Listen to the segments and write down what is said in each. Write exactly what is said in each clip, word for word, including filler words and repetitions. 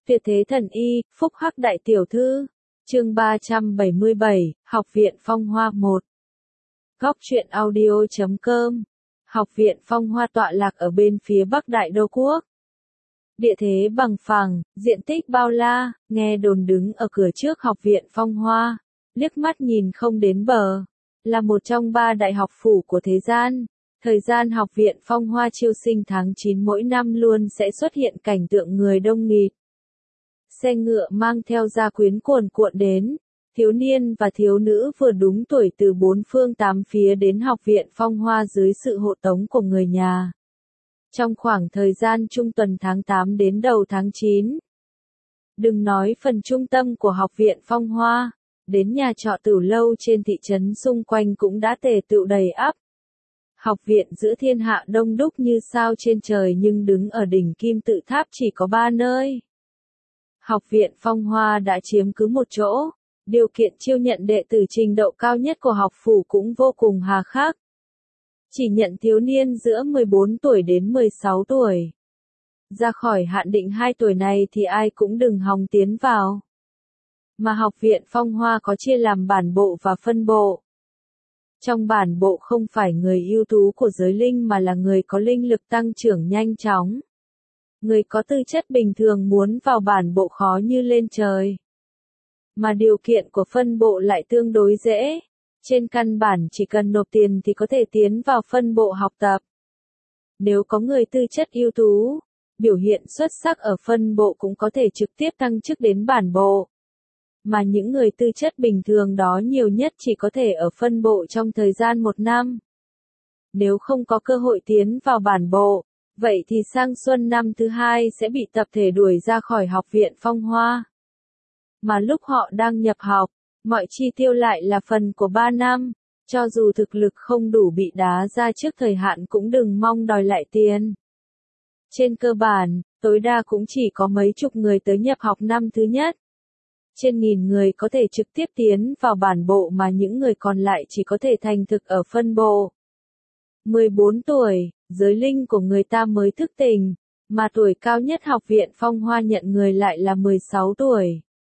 Tuyệt thế thần y, phúc hắc đại tiểu thư. Chương ba trăm bảy mươi bảy, Học viện Phong Hoa một. Góc truyện audio chấm com. Học viện Phong Hoa tọa lạc ở bên phía bắc Đại Đô Quốc. Địa thế bằng phẳng, diện tích bao la, nghe đồn đứng ở cửa trước Học viện Phong Hoa, liếc mắt nhìn không đến bờ, là một trong ba đại học phủ của thế gian. Thời gian Học viện Phong Hoa chiêu sinh tháng chín mỗi năm luôn sẽ xuất hiện cảnh tượng người đông nghịt. Xe ngựa mang theo gia quyến cuồn cuộn đến, thiếu niên và thiếu nữ vừa đúng tuổi từ bốn phương tám phía đến Học viện Phong Hoa dưới sự hộ tống của người nhà. Trong khoảng thời gian trung tuần tháng tám đến đầu tháng chín, đừng nói phần trung tâm của Học viện Phong Hoa, đến nhà trọ Tửu Lâu trên thị trấn xung quanh cũng đã tề tựu đầy ắp. Học viện giữa thiên hạ đông đúc như sao trên trời nhưng đứng ở đỉnh kim tự tháp chỉ có ba nơi. Học viện Phong Hoa đã chiếm cứ một chỗ, điều kiện chiêu nhận đệ tử trình độ cao nhất của học phủ cũng vô cùng hà khắc. Chỉ nhận thiếu niên giữa mười bốn tuổi đến mười sáu tuổi. Ra khỏi hạn định hai tuổi này thì ai cũng đừng hòng tiến vào. Mà Học viện Phong Hoa có chia làm bản bộ và phân bộ. Trong bản bộ không phải người ưu tú của giới linh mà là người có linh lực tăng trưởng nhanh chóng. Người có tư chất bình thường muốn vào bản bộ khó như lên trời. Mà điều kiện của phân bộ lại tương đối dễ. Trên căn bản chỉ cần nộp tiền thì có thể tiến vào phân bộ học tập. Nếu có người tư chất ưu tú, biểu hiện xuất sắc ở phân bộ cũng có thể trực tiếp thăng chức đến bản bộ. Mà những người tư chất bình thường đó nhiều nhất chỉ có thể ở phân bộ trong thời gian một năm. Nếu không có cơ hội tiến vào bản bộ, vậy thì sang xuân năm thứ hai sẽ bị tập thể đuổi ra khỏi Học viện Phong Hoa. Mà lúc họ đang nhập học, mọi chi tiêu lại là phần của ba năm, cho dù thực lực không đủ bị đá ra trước thời hạn cũng đừng mong đòi lại tiền. Trên cơ bản, tối đa cũng chỉ có mấy chục người tới nhập học năm thứ nhất. Trên nghìn người có thể trực tiếp tiến vào bản bộ mà những người còn lại chỉ có thể thành thực ở phân bộ. mười bốn tuổi, giới linh của người ta mới thức tỉnh, mà tuổi cao nhất Học viện Phong Hoa nhận người lại là mười sáu tuổi.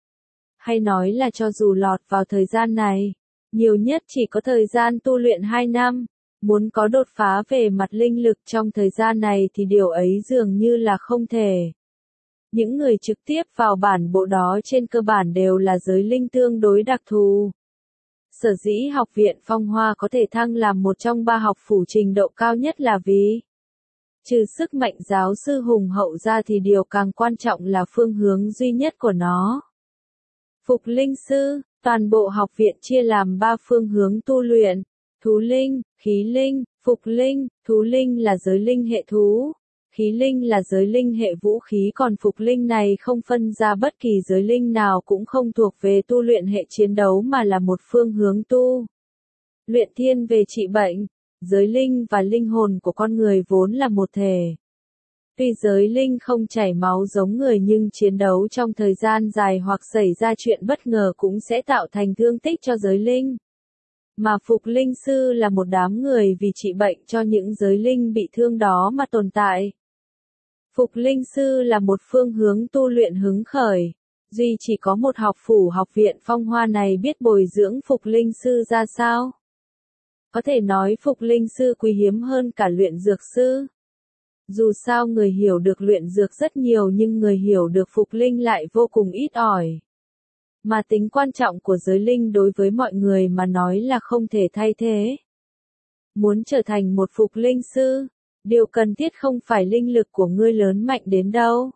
Hay nói là cho dù lọt vào thời gian này, nhiều nhất chỉ có thời gian tu luyện hai năm, muốn có đột phá về mặt linh lực trong thời gian này thì điều ấy dường như là không thể. Những người trực tiếp vào bản bộ đó trên cơ bản đều là giới linh tương đối đặc thù. Sở dĩ Học viện Phong Hoa có thể thăng làm một trong ba học phủ trình độ cao nhất là vì trừ sức mạnh giáo sư hùng hậu ra thì điều càng quan trọng là phương hướng duy nhất của nó. Phục linh sư, toàn bộ học viện chia làm ba phương hướng tu luyện, thú linh, khí linh, phục linh. Thú linh là giới linh hệ thú, khí linh là giới linh hệ vũ khí, còn phục linh này không phân ra bất kỳ giới linh nào, cũng không thuộc về tu luyện hệ chiến đấu mà là một phương hướng tu luyện thiên về trị bệnh. Giới linh và linh hồn của con người vốn là một thể. Tuy giới linh không chảy máu giống người nhưng chiến đấu trong thời gian dài hoặc xảy ra chuyện bất ngờ cũng sẽ tạo thành thương tích cho giới linh. Mà phục linh sư là một đám người vì trị bệnh cho những giới linh bị thương đó mà tồn tại. Phục linh sư là một phương hướng tu luyện hứng khởi. Duy chỉ có một học phủ Học viện Phong Hoa này biết bồi dưỡng phục linh sư ra sao. Có thể nói phục linh sư quý hiếm hơn cả luyện dược sư. Dù sao người hiểu được luyện dược rất nhiều nhưng người hiểu được phục linh lại vô cùng ít ỏi. Mà tính quan trọng của giới linh đối với mọi người mà nói là không thể thay thế. Muốn trở thành một phục linh sư, điều cần thiết không phải linh lực của ngươi lớn mạnh đến đâu,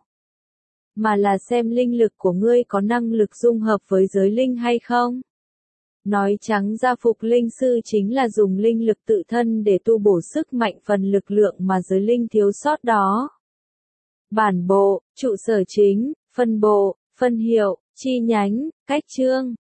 mà là xem linh lực của ngươi có năng lực dung hợp với giới linh hay không. Nói trắng ra phục linh sư chính là dùng linh lực tự thân để tu bổ sức mạnh phần lực lượng mà giới linh thiếu sót đó. Bản bộ, trụ sở chính, phân bộ, phân hiệu, chi nhánh, cách chương,